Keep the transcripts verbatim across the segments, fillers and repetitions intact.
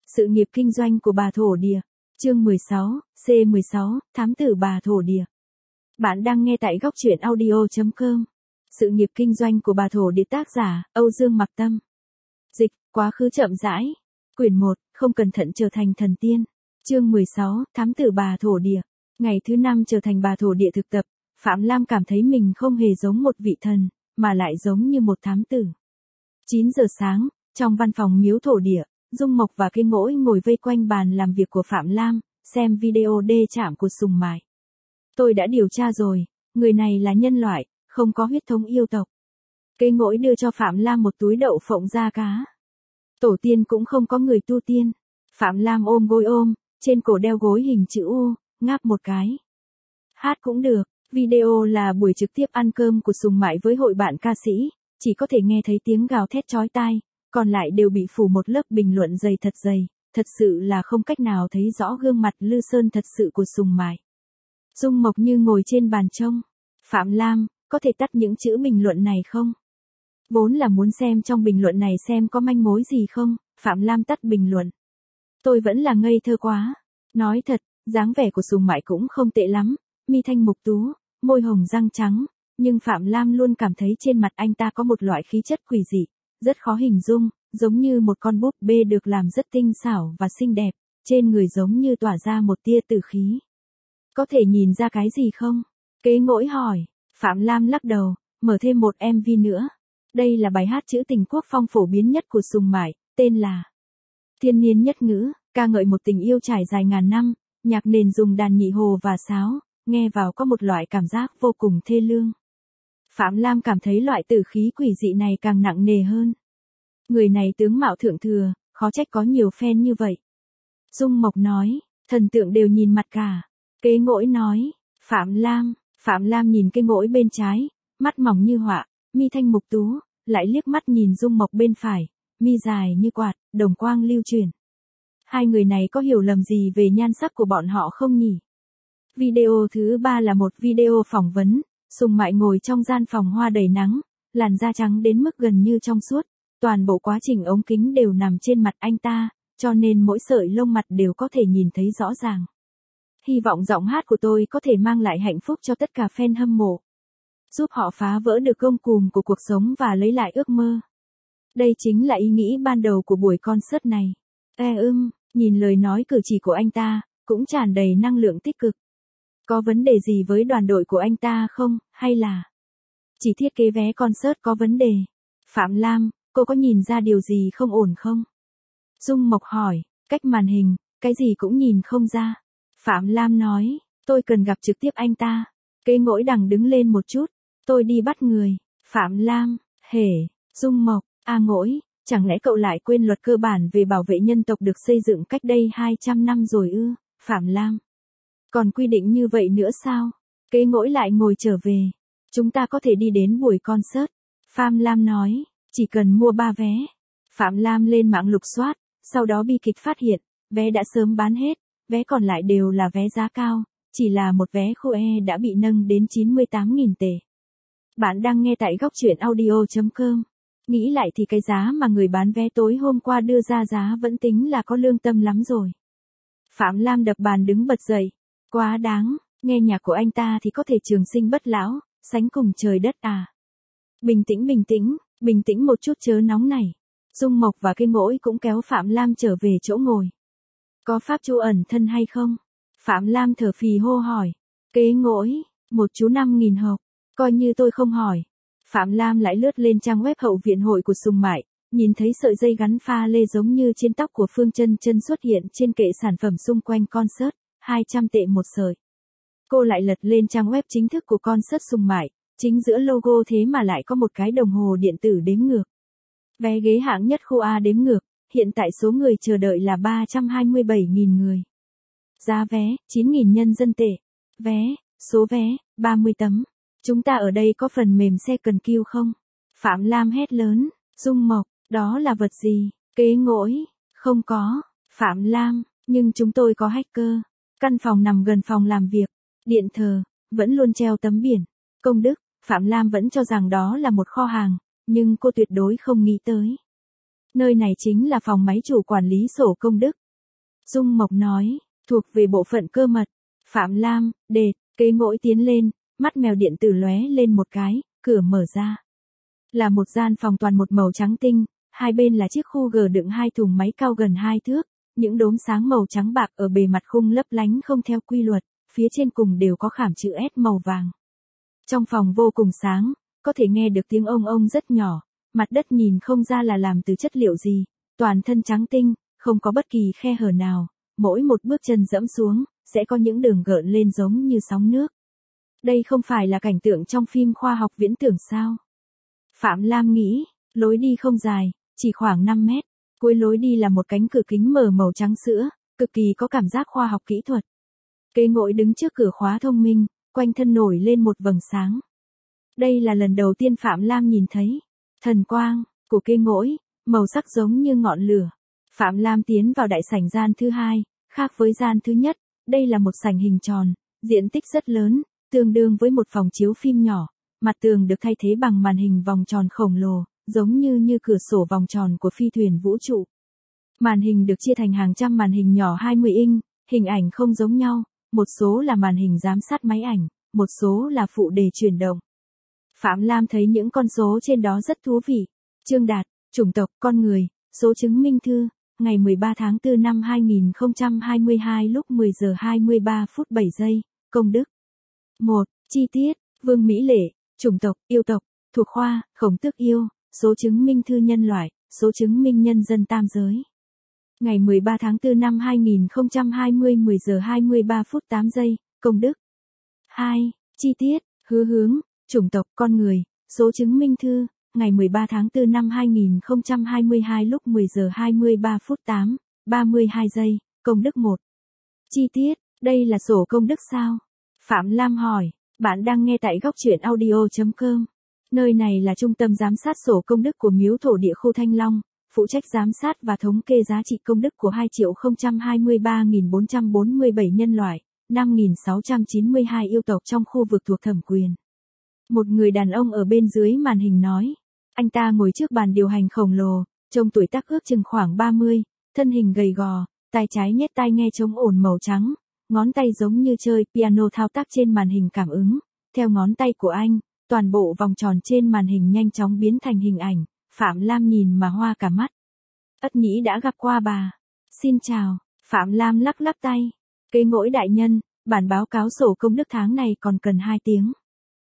Sự nghiệp kinh doanh của bà thổ địa. Chương mười sáu, C mười sáu, Thám tử bà thổ địa. Bạn đang nghe tại góc truyện audio chấm com. Sự nghiệp kinh doanh của bà thổ địa, tác giả Âu Dương Mặc Tâm. Dịch, quá khứ chậm rãi. Quyển một, không cẩn thận trở thành thần tiên. Chương mười sáu, Thám tử bà thổ địa. Ngày thứ năm trở thành bà thổ địa thực tập, Phạm Lam cảm thấy mình không hề giống một vị thần, mà lại giống như một thám tử. chín giờ sáng, trong văn phòng miếu thổ địa, Dung Mộc và Cây Ngỗi ngồi vây quanh bàn làm việc của Phạm Lam, xem video đê chạm của Sùng Mại. Tôi đã điều tra rồi, người này là nhân loại, không có huyết thống yêu tộc. Cây Ngỗi đưa cho Phạm Lam một túi đậu phộng da cá. Tổ tiên cũng không có người tu tiên. Phạm Lam ôm gối ôm, trên cổ đeo gối hình chữ U, ngáp một cái. Hát cũng được, video là buổi trực tiếp ăn cơm của Sùng Mại với hội bạn ca sĩ, chỉ có thể nghe thấy tiếng gào thét chói tai, còn lại đều bị phủ một lớp bình luận dày thật dày, thật sự là không cách nào thấy rõ gương mặt lư sơn thật sự của Sùng Mại. Dung Mộc như ngồi trên bàn trông. Phạm Lam, có thể tắt những chữ bình luận này không? Vốn là muốn xem trong bình luận này xem có manh mối gì không, Phạm Lam tắt bình luận. Tôi vẫn là ngây thơ quá. Nói thật, dáng vẻ của Sùng Mại cũng không tệ lắm, mi thanh mục tú, môi hồng răng trắng, nhưng Phạm Lam luôn cảm thấy trên mặt anh ta có một loại khí chất quỷ dị, rất khó hình dung, giống như một con búp bê được làm rất tinh xảo và xinh đẹp, trên người giống như tỏa ra một tia tử khí. Có thể nhìn ra cái gì không? Kế Ngỗi hỏi. Phạm Lam lắc đầu, mở thêm một em vê nữa. Đây là bài hát trữ tình quốc phong phổ biến nhất của Sùng Mại, tên là Thiên Niên Nhất Ngữ, ca ngợi một tình yêu trải dài ngàn năm, nhạc nền dùng đàn nhị hồ và sáo, nghe vào có một loại cảm giác vô cùng thê lương. Phạm Lam cảm thấy loại tử khí quỷ dị này càng nặng nề hơn. Người này tướng mạo thượng thừa, khó trách có nhiều fan như vậy. Dung Mộc nói, thần tượng đều nhìn mặt cả. Kế Ngỗi nói, Phạm Lam, Phạm Lam nhìn Cây Ngỗi bên trái, mắt mỏng như họa, mi thanh mục tú, lại liếc mắt nhìn Dung Mộc bên phải, mi dài như quạt, đồng quang lưu chuyển. Hai người này có hiểu lầm gì về nhan sắc của bọn họ không nhỉ? Video thứ ba là một video phỏng vấn, Sùng Mại ngồi trong gian phòng hoa đầy nắng, làn da trắng đến mức gần như trong suốt, toàn bộ quá trình ống kính đều nằm trên mặt anh ta, cho nên mỗi sợi lông mặt đều có thể nhìn thấy rõ ràng. Hy vọng giọng hát của tôi có thể mang lại hạnh phúc cho tất cả fan hâm mộ, giúp họ phá vỡ được gông cùm của cuộc sống và lấy lại ước mơ. Đây chính là ý nghĩ ban đầu của buổi concert này. E ưm, nhìn lời nói cử chỉ của anh ta, cũng tràn đầy năng lượng tích cực. Có vấn đề gì với đoàn đội của anh ta không, hay là chỉ thiết kế vé concert có vấn đề? Phạm Lam, cô có nhìn ra điều gì không ổn không? Dung Mộc hỏi, cách màn hình, cái gì cũng nhìn không ra. Phạm Lam nói, tôi cần gặp trực tiếp anh ta. Kế Ngỗi đằng đứng lên một chút, tôi đi bắt người. Phạm Lam, hể, Dung Mộc, a Ngỗi, chẳng lẽ cậu lại quên luật cơ bản về bảo vệ nhân tộc được xây dựng cách đây hai trăm năm rồi ư? Phạm Lam, còn quy định như vậy nữa sao? Kế Ngỗi lại ngồi trở về. Chúng ta có thể đi đến buổi concert. Phạm Lam nói, chỉ cần mua ba vé. Phạm Lam lên mạng lục soát, sau đó bi kịch phát hiện, vé đã sớm bán hết, vé còn lại đều là vé giá cao, chỉ là một vé khu E đã bị nâng đến chín mươi tám nghìn tệ. Bạn đang nghe tại góc truyện audio chấm com. Nghĩ lại thì cái giá mà người bán vé tối hôm qua đưa ra giá vẫn tính là có lương tâm lắm rồi. Phạm Lam đập bàn đứng bật dậy. Quá đáng, nghe nhạc của anh ta thì có thể trường sinh bất lão, sánh cùng trời đất à. Bình tĩnh bình tĩnh, bình tĩnh một chút chớ nóng này. Dung Mộc và Cây Ngỗi cũng kéo Phạm Lam trở về chỗ ngồi. Có pháp chú ẩn thân hay không? Phạm Lam thở phì hô hỏi. Kế Ngỗi, một chú năm nghìn hộp, coi như tôi không hỏi. Phạm Lam lại lướt lên trang web hậu viện hội của Sùng Mại, nhìn thấy sợi dây gắn pha lê giống như trên tóc của Phương Chân Chân xuất hiện trên kệ sản phẩm xung quanh concert, hai trăm tệ một sợi. Cô lại lật lên trang web chính thức của concert Sùng Mại, chính giữa logo thế mà lại có một cái đồng hồ điện tử đếm ngược. Vé ghế hạng nhất khu A đếm ngược, hiện tại số người chờ đợi là ba trăm hai mươi bảy nghìn người. Giá vé, chín nghìn nhân dân tệ. Vé, số vé, ba mươi tấm. Chúng ta ở đây có phần mềm second queue không? Phạm Lam hét lớn. Dung Mộc, đó là vật gì? Kế Ngỗi, không có. Phạm Lam, nhưng chúng tôi có hacker. Căn phòng nằm gần phòng làm việc. Điện thờ, vẫn luôn treo tấm biển. Công đức, Phạm Lam vẫn cho rằng đó là một kho hàng, nhưng cô tuyệt đối không nghĩ tới. Nơi này chính là phòng máy chủ quản lý sổ công đức. Dung Mộc nói, thuộc về bộ phận cơ mật. Phạm Lam, đệt, Kế Ngỗi tiến lên, mắt mèo điện tử lóe lên một cái, cửa mở ra. Là một gian phòng toàn một màu trắng tinh, hai bên là chiếc khu gờ đựng hai thùng máy cao gần hai thước, những đốm sáng màu trắng bạc ở bề mặt khung lấp lánh không theo quy luật, phía trên cùng đều có khảm chữ S màu vàng. Trong phòng vô cùng sáng, có thể nghe được tiếng ông ông rất nhỏ, mặt đất nhìn không ra là làm từ chất liệu gì, toàn thân trắng tinh, không có bất kỳ khe hở nào, mỗi một bước chân dẫm xuống, sẽ có những đường gợn lên giống như sóng nước. Đây không phải là cảnh tượng trong phim khoa học viễn tưởng sao? Phạm Lam nghĩ, lối đi không dài, chỉ khoảng năm mét, cuối lối đi là một cánh cửa kính mở màu trắng sữa, cực kỳ có cảm giác khoa học kỹ thuật. Kế Ngỗi đứng trước cửa khóa thông minh, quanh thân nổi lên một vầng sáng. Đây là lần đầu tiên Phạm Lam nhìn thấy thần quang của Kế Ngỗi, màu sắc giống như ngọn lửa. Phạm Lam tiến vào đại sảnh gian thứ hai, khác với gian thứ nhất, đây là một sảnh hình tròn, diện tích rất lớn, tương đương với một phòng chiếu phim nhỏ, mặt tường được thay thế bằng màn hình vòng tròn khổng lồ, giống như như cửa sổ vòng tròn của phi thuyền vũ trụ. Màn hình được chia thành hàng trăm màn hình nhỏ hai mươi inch, hình ảnh không giống nhau, một số là màn hình giám sát máy ảnh, một số là phụ đề chuyển động. Phạm Lam thấy những con số trên đó rất thú vị. Trương Đạt, chủng tộc, con người, số chứng minh thư, ngày mười ba tháng tư năm hai nghìn không trăm hai mươi hai lúc mười giờ hai mươi ba phút bảy giây, công đức. một. Chi tiết, Vương Mỹ Lệ, chủng tộc, yêu tộc, thuộc khoa, Khổng Tước Yêu, số chứng minh thư nhân loại, số chứng minh nhân dân tam giới. Ngày mười ba tháng tư năm hai nghìn không trăm hai mươi mười giờ hai mươi ba phút tám giây, công đức. hai. Chi tiết, Hứa Hướng, chủng tộc, con người, số chứng minh thư, ngày mười ba tháng tư năm hai nghìn không trăm hai mươi hai lúc mười giờ hai mươi ba phút tám, ba mươi hai giây, công đức một. Chi tiết, đây là sổ công đức sao? Phạm Lam hỏi, bạn đang nghe tại góc truyện audio chấm com. Nơi này là trung tâm giám sát sổ công đức của miếu thổ địa khu Thanh Long, phụ trách giám sát và thống kê giá trị công đức của hai triệu không trăm hai mươi ba nghìn bốn trăm bốn mươi bảy nhân loại, năm nghìn sáu trăm chín mươi hai yêu tộc trong khu vực thuộc thẩm quyền. Một người đàn ông ở bên dưới màn hình nói, anh ta ngồi trước bàn điều hành khổng lồ, trông tuổi tác ước chừng khoảng ba mươi, thân hình gầy gò, tay trái nhét tai nghe chống ổn màu trắng, ngón tay giống như chơi piano thao tác trên màn hình cảm ứng, theo ngón tay của anh, toàn bộ vòng tròn trên màn hình nhanh chóng biến thành hình ảnh, Phạm Lam nhìn mà hoa cả mắt. Ất Nhĩ đã gặp qua bà. Xin chào, Phạm Lam lắc lắc tay. Kế Ngỗi đại nhân, bản báo cáo sổ công đức tháng này còn cần hai tiếng.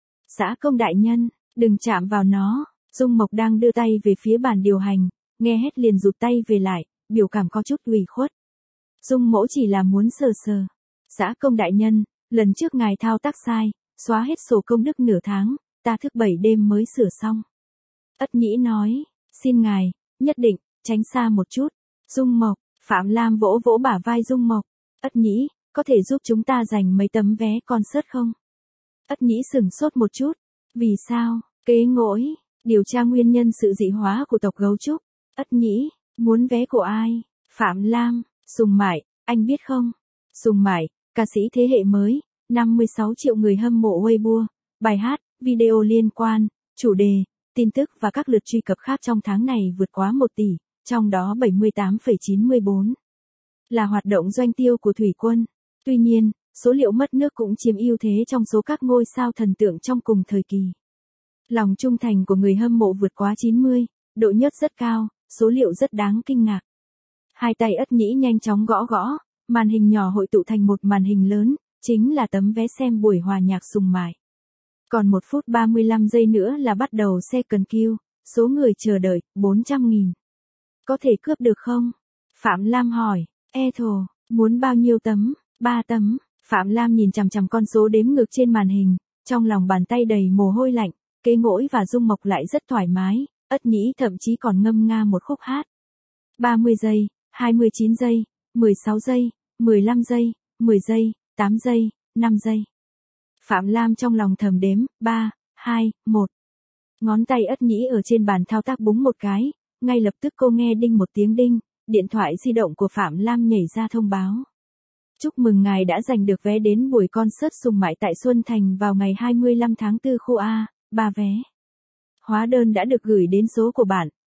Xã Công đại nhân, đừng chạm vào nó. Dung Mộc đang đưa tay về phía bàn điều hành, nghe hết liền rụt tay về lại, biểu cảm có chút ủy khuất. Dung Mỗ chỉ là muốn sờ sờ. Xã Công đại nhân, lần trước ngài thao tác sai, xóa hết sổ công đức nửa tháng, ta thức bảy đêm mới sửa xong. Ất Nhĩ nói, xin ngài, nhất định, tránh xa một chút. Dung Mộc, Phạm Lam vỗ vỗ bả vai Dung Mộc. Ất Nhĩ, có thể giúp chúng ta giành mấy tấm vé concert không? Ất Nhĩ sửng sốt một chút. Vì sao? Kế Ngỗi, điều tra nguyên nhân sự dị hóa của tộc gấu trúc. Ất Nhĩ, muốn vé của ai? Phạm Lam, Sùng Mại, anh biết không? Sùng Mại, ca sĩ thế hệ mới, năm mươi sáu triệu người hâm mộ Weibo, bài hát, video liên quan, chủ đề, tin tức và các lượt truy cập khác trong tháng này vượt quá một tỷ, trong đó bảy mươi tám phẩy chín mươi bốn là hoạt động doanh tiêu của Thủy Quân. Tuy nhiên, số liệu mất nước cũng chiếm ưu thế trong số các ngôi sao thần tượng trong cùng thời kỳ. Lòng trung thành của người hâm mộ vượt quá chín mươi, độ nhớt rất cao, số liệu rất đáng kinh ngạc. Hai tay Ất Nhĩ nhanh chóng gõ gõ, màn hình nhỏ hội tụ thành một màn hình lớn, chính là tấm vé xem buổi hòa nhạc Sùng Mại. Còn một phút ba mươi lăm giây nữa là bắt đầu second queue, số người chờ đợi, bốn trăm nghìn. Có thể cướp được không? Phạm Lam hỏi, e thồ, muốn bao nhiêu tấm? Ba tấm. Phạm Lam nhìn chằm chằm con số đếm ngược trên màn hình, trong lòng bàn tay đầy mồ hôi lạnh, Kế Ngỗi và Dung Mộc lại rất thoải mái, Ất Nhĩ thậm chí còn ngâm nga một khúc hát. ba mươi giây, hai mươi chín giây, mười sáu giây, mười lăm giây, mười giây, tám giây, năm giây. Phạm Lam trong lòng thầm đếm, ba, hai, một. Ngón tay Ất Nhĩ ở trên bàn thao tác búng một cái, ngay lập tức cô nghe đinh một tiếng đinh, điện thoại di động của Phạm Lam nhảy ra thông báo. Chúc mừng ngài đã giành được vé đến buổi concert Sùng Mại tại Xuân Thành vào ngày hai mươi lăm tháng tư khu A, ba vé. Hóa đơn đã được gửi đến số của bạn,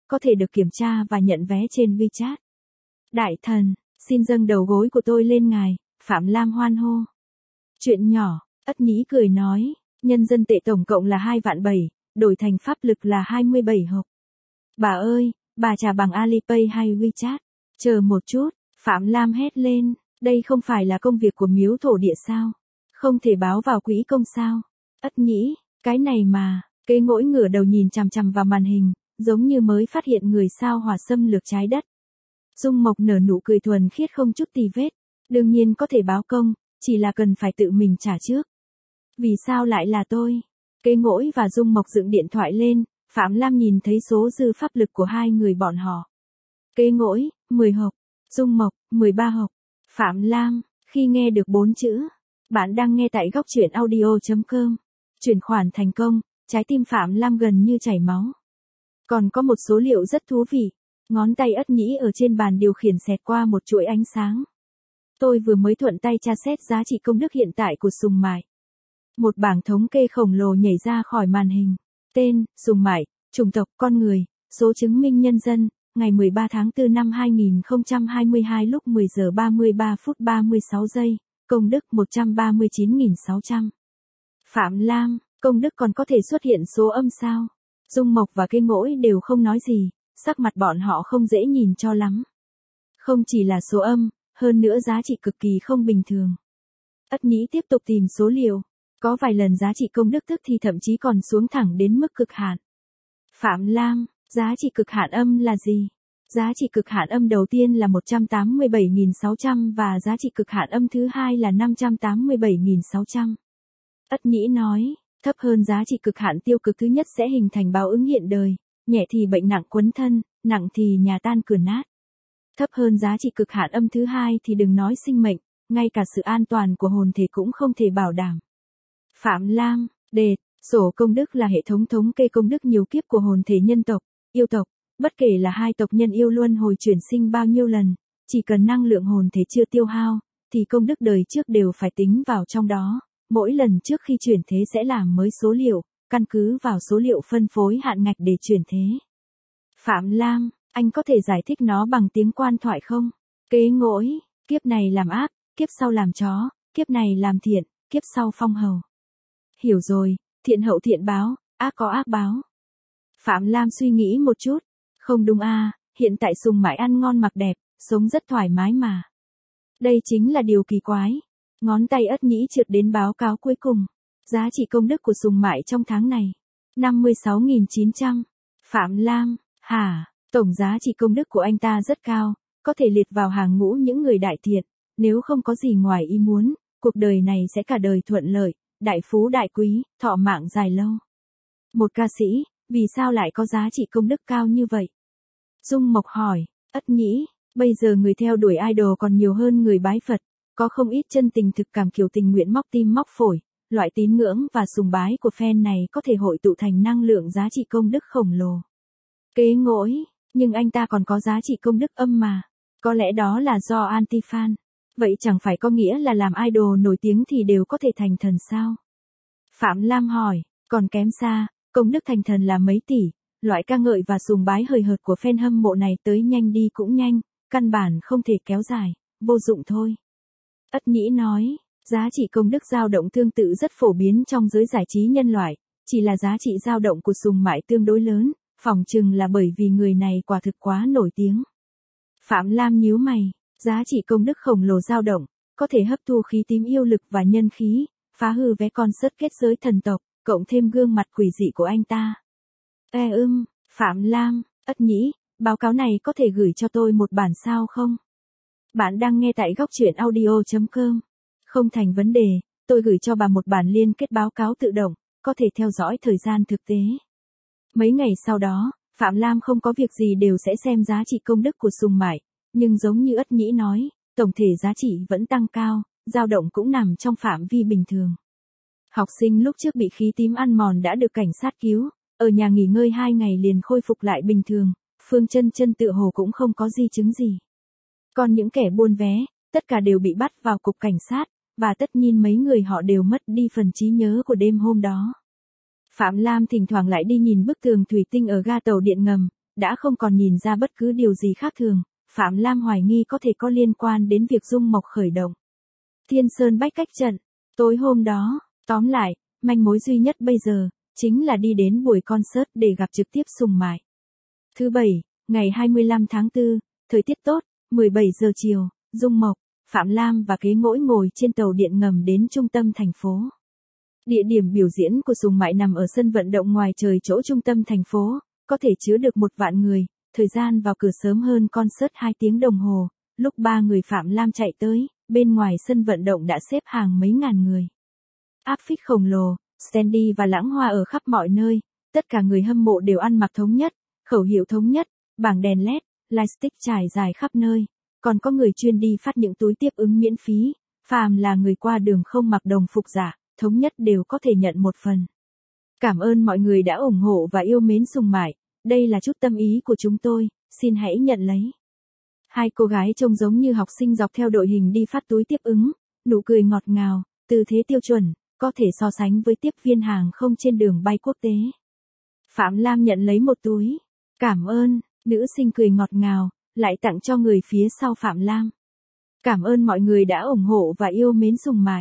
có thể được kiểm tra và nhận vé trên WeChat. Đại thần, xin dâng đầu gối của tôi lên ngài, Phạm Lam hoan hô. Chuyện nhỏ, Ất Nhĩ cười nói, nhân dân tệ tổng cộng là hai vạn bảy, đổi thành pháp lực là hai mươi bảy hộp. Bà ơi, bà trả bằng Alipay hay WeChat? Chờ một chút, Phạm Lam hét lên, đây không phải là công việc của miếu thổ địa sao? Không thể báo vào quỹ công sao? Ất Nhĩ, cái này mà, Kế Ngỗi ngửa đầu nhìn chằm chằm vào màn hình, giống như mới phát hiện người sao hỏa xâm lược trái đất. Dung Mộc nở nụ cười thuần khiết không chút tì vết, đương nhiên có thể báo công, chỉ là cần phải tự mình trả trước. Vì sao lại là tôi? Kế Ngỗi và Dung Mộc dựng điện thoại lên, Phạm Lam nhìn thấy số dư pháp lực của hai người bọn họ. Kế Ngỗi, mười hộp, Dung Mộc, mười ba hộp. Phạm Lam, khi nghe được bốn chữ, bạn đang nghe tại góc truyện audio chấm com. Chuyển khoản thành công, trái tim Phạm Lam gần như chảy máu. Còn có một số liệu rất thú vị. Ngón tay Ất Nhĩ ở trên bàn điều khiển xẹt qua một chuỗi ánh sáng. Tôi vừa mới thuận tay tra xét giá trị công đức hiện tại của Sùng Mại. Một bảng thống kê khổng lồ nhảy ra khỏi màn hình. Tên, Sùng Mại, chủng tộc, con người, số chứng minh nhân dân, ngày mười ba tháng tư năm hai nghìn không trăm hai mươi hai lúc mười giờ ba mươi ba phút ba mươi sáu giây, công đức một trăm ba mươi chín nghìn sáu trăm. Phạm Lam, công đức còn có thể xuất hiện số âm sao? Dung Mộc và Kế Ngỗi đều không nói gì, sắc mặt bọn họ không dễ nhìn cho lắm. Không chỉ là số âm, hơn nữa giá trị cực kỳ không bình thường. Ất Nhĩ tiếp tục tìm số liệu, có vài lần giá trị công đức tức thì thậm chí còn xuống thẳng đến mức cực hạn. Phạm Lam, giá trị cực hạn âm là gì? Giá trị cực hạn âm đầu tiên là một trăm tám mươi bảy nghìn sáu trăm và giá trị cực hạn âm thứ hai là năm trăm tám mươi bảy nghìn sáu trăm. Ất Nhĩ nói, thấp hơn giá trị cực hạn tiêu cực thứ nhất sẽ hình thành báo ứng hiện đời, nhẹ thì bệnh nặng quấn thân, nặng thì nhà tan cửa nát. Thấp hơn giá trị cực hạn âm thứ hai thì đừng nói sinh mệnh, ngay cả sự an toàn của hồn thể cũng không thể bảo đảm. Phạm Lam, đề, sổ công đức là hệ thống thống kê công đức nhiều kiếp của hồn thể nhân tộc, yêu tộc, bất kể là hai tộc nhân yêu luân hồi chuyển sinh bao nhiêu lần, chỉ cần năng lượng hồn thể chưa tiêu hao, thì công đức đời trước đều phải tính vào trong đó. Mỗi lần trước khi chuyển thế sẽ làm mới số liệu, căn cứ vào số liệu phân phối hạn ngạch để chuyển thế. Phạm Lam, anh có thể giải thích nó bằng tiếng quan thoại không? Kế Ngỗi, kiếp này làm ác, kiếp sau làm chó, kiếp này làm thiện, kiếp sau phong hầu. Hiểu rồi, thiện hậu thiện báo, ác có ác báo. Phạm Lam suy nghĩ một chút, không đúng à, hiện tại Sùng Mại ăn ngon mặc đẹp, sống rất thoải mái mà. Đây chính là điều kỳ quái. Ngón tay Ất Nhĩ trượt đến báo cáo cuối cùng. Giá trị công đức của Sùng Mại trong tháng này. năm mươi sáu nghìn chín trăm. Phạm Lam, hả, tổng giá trị công đức của anh ta rất cao, có thể liệt vào hàng ngũ những người đại thiện. Nếu không có gì ngoài ý muốn, cuộc đời này sẽ cả đời thuận lợi, đại phú đại quý, thọ mạng dài lâu. Một ca sĩ, vì sao lại có giá trị công đức cao như vậy? Dung Mộc hỏi, Ất Nhĩ, bây giờ người theo đuổi idol còn nhiều hơn người bái Phật. Có không ít chân tình thực cảm kiểu tình nguyện móc tim móc phổi, loại tín ngưỡng và sùng bái của fan này có thể hội tụ thành năng lượng giá trị công đức khổng lồ. Kế Ngỗi, nhưng anh ta còn có giá trị công đức âm mà. Có lẽ đó là do anti-fan. Vậy chẳng phải có nghĩa là làm idol nổi tiếng thì đều có thể thành thần sao? Phạm Lam hỏi, còn kém xa, công đức thành thần là mấy tỷ, loại ca ngợi và sùng bái hời hợt của fan hâm mộ này tới nhanh đi cũng nhanh, căn bản không thể kéo dài, vô dụng thôi. Ất Nhĩ nói, giá trị công đức dao động tương tự rất phổ biến trong giới giải trí nhân loại, chỉ là giá trị dao động của Sùng Mại tương đối lớn, phỏng chừng là bởi vì người này quả thực quá nổi tiếng. Phạm Lam nhíu mày, giá trị công đức khổng lồ dao động, có thể hấp thu khí tím yêu lực và nhân khí, phá hư vé concert kết giới thần tộc, cộng thêm gương mặt quỷ dị của anh ta. Ê ưm, Phạm Lam, Ất Nhĩ, báo cáo này có thể gửi cho tôi một bản sao không? Bạn đang nghe tại góc truyện audio chấm com. Không thành vấn đề, tôi gửi cho bà một bản liên kết báo cáo tự động, có thể theo dõi thời gian thực tế. Mấy ngày sau đó, Phạm Lam không có việc gì đều sẽ xem giá trị công đức của Sùng Mại, nhưng giống như Ất Nhĩ nói, tổng thể giá trị vẫn tăng cao, dao động cũng nằm trong phạm vi bình thường. Học sinh lúc trước bị khí tím ăn mòn đã được cảnh sát cứu, ở nhà nghỉ ngơi hai ngày liền khôi phục lại bình thường, Phương Chân Chân tựa hồ cũng không có di chứng gì. Còn những kẻ buôn vé, tất cả đều bị bắt vào cục cảnh sát, và tất nhiên mấy người họ đều mất đi phần trí nhớ của đêm hôm đó. Phạm Lam thỉnh thoảng lại đi nhìn bức tường thủy tinh ở ga tàu điện ngầm, đã không còn nhìn ra bất cứ điều gì khác thường, Phạm Lam hoài nghi có thể có liên quan đến việc Dung Mộc khởi động Thiên Sơn Bách Cách trận. Tối hôm đó, tóm lại, manh mối duy nhất bây giờ, chính là đi đến buổi concert để gặp trực tiếp Sùng Mại. Thứ bảy, ngày hai mươi lăm tháng tư, thời tiết tốt, mười bảy giờ chiều, Dung Mộc, Phạm Lam và Kế Ngỗi ngồi trên tàu điện ngầm đến trung tâm thành phố. Địa điểm biểu diễn của Sùng Mại nằm ở sân vận động ngoài trời chỗ trung tâm thành phố, có thể chứa được một vạn người, thời gian vào cửa sớm hơn concert hai tiếng đồng hồ, lúc ba người Phạm Lam chạy tới, bên ngoài sân vận động đã xếp hàng mấy ngàn người. Áp phích khổng lồ, standee và lãng hoa ở khắp mọi nơi, tất cả người hâm mộ đều ăn mặc thống nhất, khẩu hiệu thống nhất, bảng đèn led, lightstick trải dài khắp nơi, còn có người chuyên đi phát những túi tiếp ứng miễn phí, phàm là người qua đường không mặc đồng phục giả, thống nhất đều có thể nhận một phần. Cảm ơn mọi người đã ủng hộ và yêu mến Sùng Mại, đây là chút tâm ý của chúng tôi, xin hãy nhận lấy. Hai cô gái trông giống như học sinh dọc theo đội hình đi phát túi tiếp ứng, nụ cười ngọt ngào, tư thế tiêu chuẩn, có thể so sánh với tiếp viên hàng không trên đường bay quốc tế. Phạm Lam nhận lấy một túi. Cảm ơn, nữ sinh cười ngọt ngào, lại tặng cho người phía sau Phạm Lam. Cảm ơn mọi người đã ủng hộ và yêu mến Sùng Mại.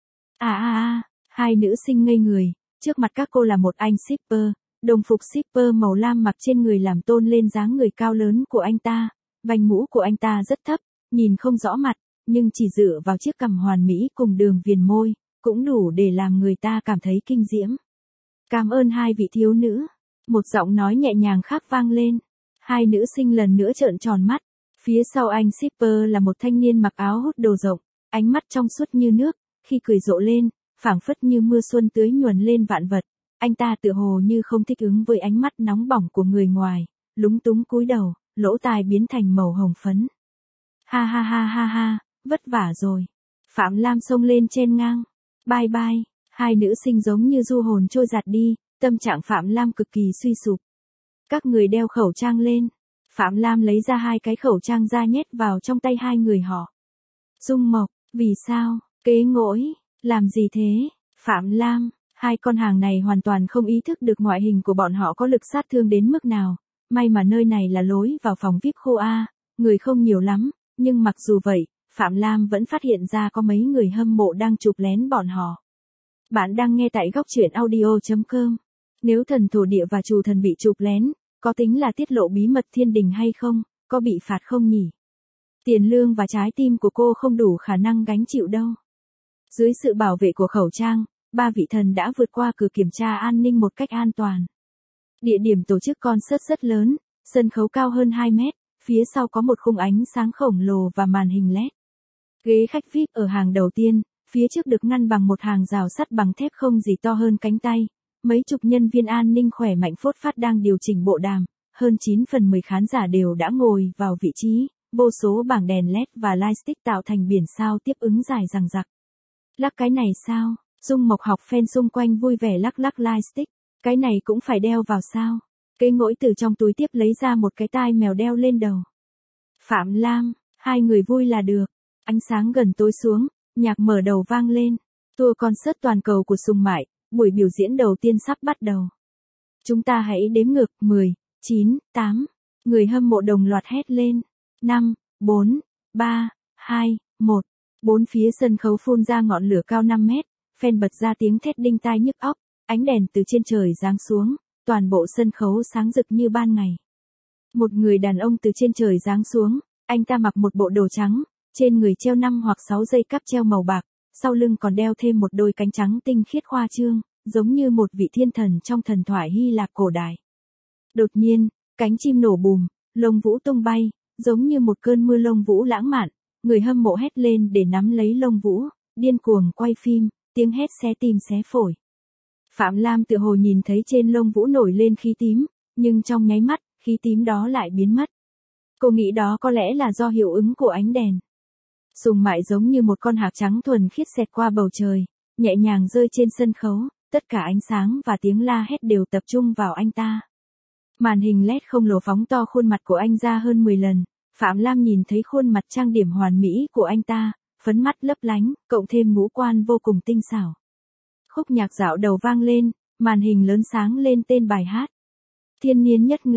À à à, hai nữ sinh ngây người, trước mặt các cô là một anh shipper, đồng phục shipper màu lam mặc trên người làm tôn lên dáng người cao lớn của anh ta, vành mũ của anh ta rất thấp, nhìn không rõ mặt, nhưng chỉ dựa vào chiếc cằm hoàn mỹ cùng đường viền môi, cũng đủ để làm người ta cảm thấy kinh diễm. Cảm ơn hai vị thiếu nữ. Một giọng nói nhẹ nhàng khác vang lên. Hai nữ sinh lần nữa trợn tròn mắt. Phía sau anh shipper là một thanh niên mặc áo hút đồ rộng, ánh mắt trong suốt như nước, khi cười rộ lên, phảng phất như mưa xuân tưới nhuần lên vạn vật. Anh ta tựa hồ như không thích ứng với ánh mắt nóng bỏng của người ngoài, lúng túng cúi đầu, lỗ tai biến thành màu hồng phấn. Ha ha ha ha ha, vất vả rồi. Phạm Lam xông lên trên ngang. Bye bye, hai nữ sinh giống như du hồn trôi giạt đi, tâm trạng Phạm Lam cực kỳ suy sụp. Các người đeo khẩu trang lên. Phạm Lam lấy ra hai cái khẩu trang ra nhét vào trong tay hai người họ. Dung Mộc, vì sao? Kế Ngỗi, làm gì thế? Phạm Lam, hai con hàng này hoàn toàn không ý thức được ngoại hình của bọn họ có lực sát thương đến mức nào. May mà nơi này là lối vào phòng vi ai pi khu A, người không nhiều lắm, nhưng mặc dù vậy, Phạm Lam vẫn phát hiện ra có mấy người hâm mộ đang chụp lén bọn họ. Bạn đang nghe tại góc truyện audio chấm com. Nếu thần thổ địa và chủ thần bị chụp lén, có tính là tiết lộ bí mật thiên đình hay không, có bị phạt không nhỉ? Tiền lương và trái tim của cô không đủ khả năng gánh chịu đâu. Dưới sự bảo vệ của khẩu trang, ba vị thần đã vượt qua cửa kiểm tra an ninh một cách an toàn. Địa điểm tổ chức concert rất lớn, sân khấu cao hơn hai mét, phía sau có một khung ánh sáng khổng lồ và màn hình led. Ghế khách vi ai pi ở hàng đầu tiên, phía trước được ngăn bằng một hàng rào sắt bằng thép không gì to hơn cánh tay. Mấy chục nhân viên an ninh khỏe mạnh phốt phát đang điều chỉnh bộ đàm, hơn chín phần mười khán giả đều đã ngồi vào vị trí, vô số bảng đèn led và lightstick tạo thành biển sao tiếp ứng dài dằng dặc. Lắc cái này sao? Dung Mộc học fan xung quanh vui vẻ lắc lắc lightstick, cái này cũng phải đeo vào sao? Kế Ngỗi từ trong túi tiếp lấy ra một cái tai mèo đeo lên đầu. Phạm Lam, hai người vui là được. Ánh sáng gần tối xuống, nhạc mở đầu vang lên. Tour concert toàn cầu của Sùng Mại, buổi biểu diễn đầu tiên sắp bắt đầu. Chúng ta hãy đếm ngược, mười, chín, tám. Người hâm mộ đồng loạt hét lên. năm, bốn, ba, hai, một. Bốn phía sân khấu phun ra ngọn lửa cao năm mét, fan bật ra tiếng thét đinh tai nhức óc, ánh đèn từ trên trời giáng xuống, toàn bộ sân khấu sáng rực như ban ngày. Một người đàn ông từ trên trời giáng xuống, anh ta mặc một bộ đồ trắng, trên người treo năm hoặc sáu dây cáp treo màu bạc, sau lưng còn đeo thêm một đôi cánh trắng tinh khiết khoa trương, giống như một vị thiên thần trong thần thoại Hy Lạp cổ đại. Đột nhiên, cánh chim nổ bùm, lông vũ tung bay, giống như một cơn mưa lông vũ lãng mạn, người hâm mộ hét lên để nắm lấy lông vũ, điên cuồng quay phim, tiếng hét xé tim xé phổi. Phạm Lam tựa hồ nhìn thấy trên lông vũ nổi lên khí tím, nhưng trong nháy mắt, khí tím đó lại biến mất. Cô nghĩ đó có lẽ là do hiệu ứng của ánh đèn. Sùng Mại giống như một con hạc trắng thuần khiết xẹt qua bầu trời, nhẹ nhàng rơi trên sân khấu, tất cả ánh sáng và tiếng la hét đều tập trung vào anh ta. Màn hình led không lồ phóng to khuôn mặt của anh ra hơn mười lần, Phạm Lam nhìn thấy khuôn mặt trang điểm hoàn mỹ của anh ta, phấn mắt lấp lánh, cộng thêm ngũ quan vô cùng tinh xảo. Khúc nhạc dạo đầu vang lên, màn hình lớn sáng lên tên bài hát. Thiên niên nhất ngữ,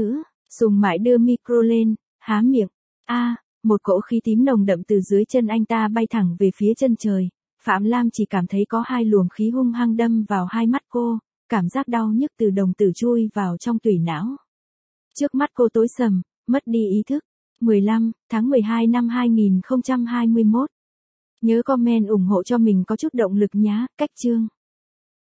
Sùng Mãi đưa micro lên, há miệng. A, một cỗ khí tím nồng đậm từ dưới chân anh ta bay thẳng về phía chân trời. Phạm Lam chỉ cảm thấy có hai luồng khí hung hăng đâm vào hai mắt cô, cảm giác đau nhức từ đồng tử chui vào trong tủy não. Trước mắt cô tối sầm, mất đi ý thức. mười lăm tháng mười hai năm hai nghìn không trăm hai mươi mốt. Nhớ comment ủng hộ cho mình có chút động lực nhá, cách chương.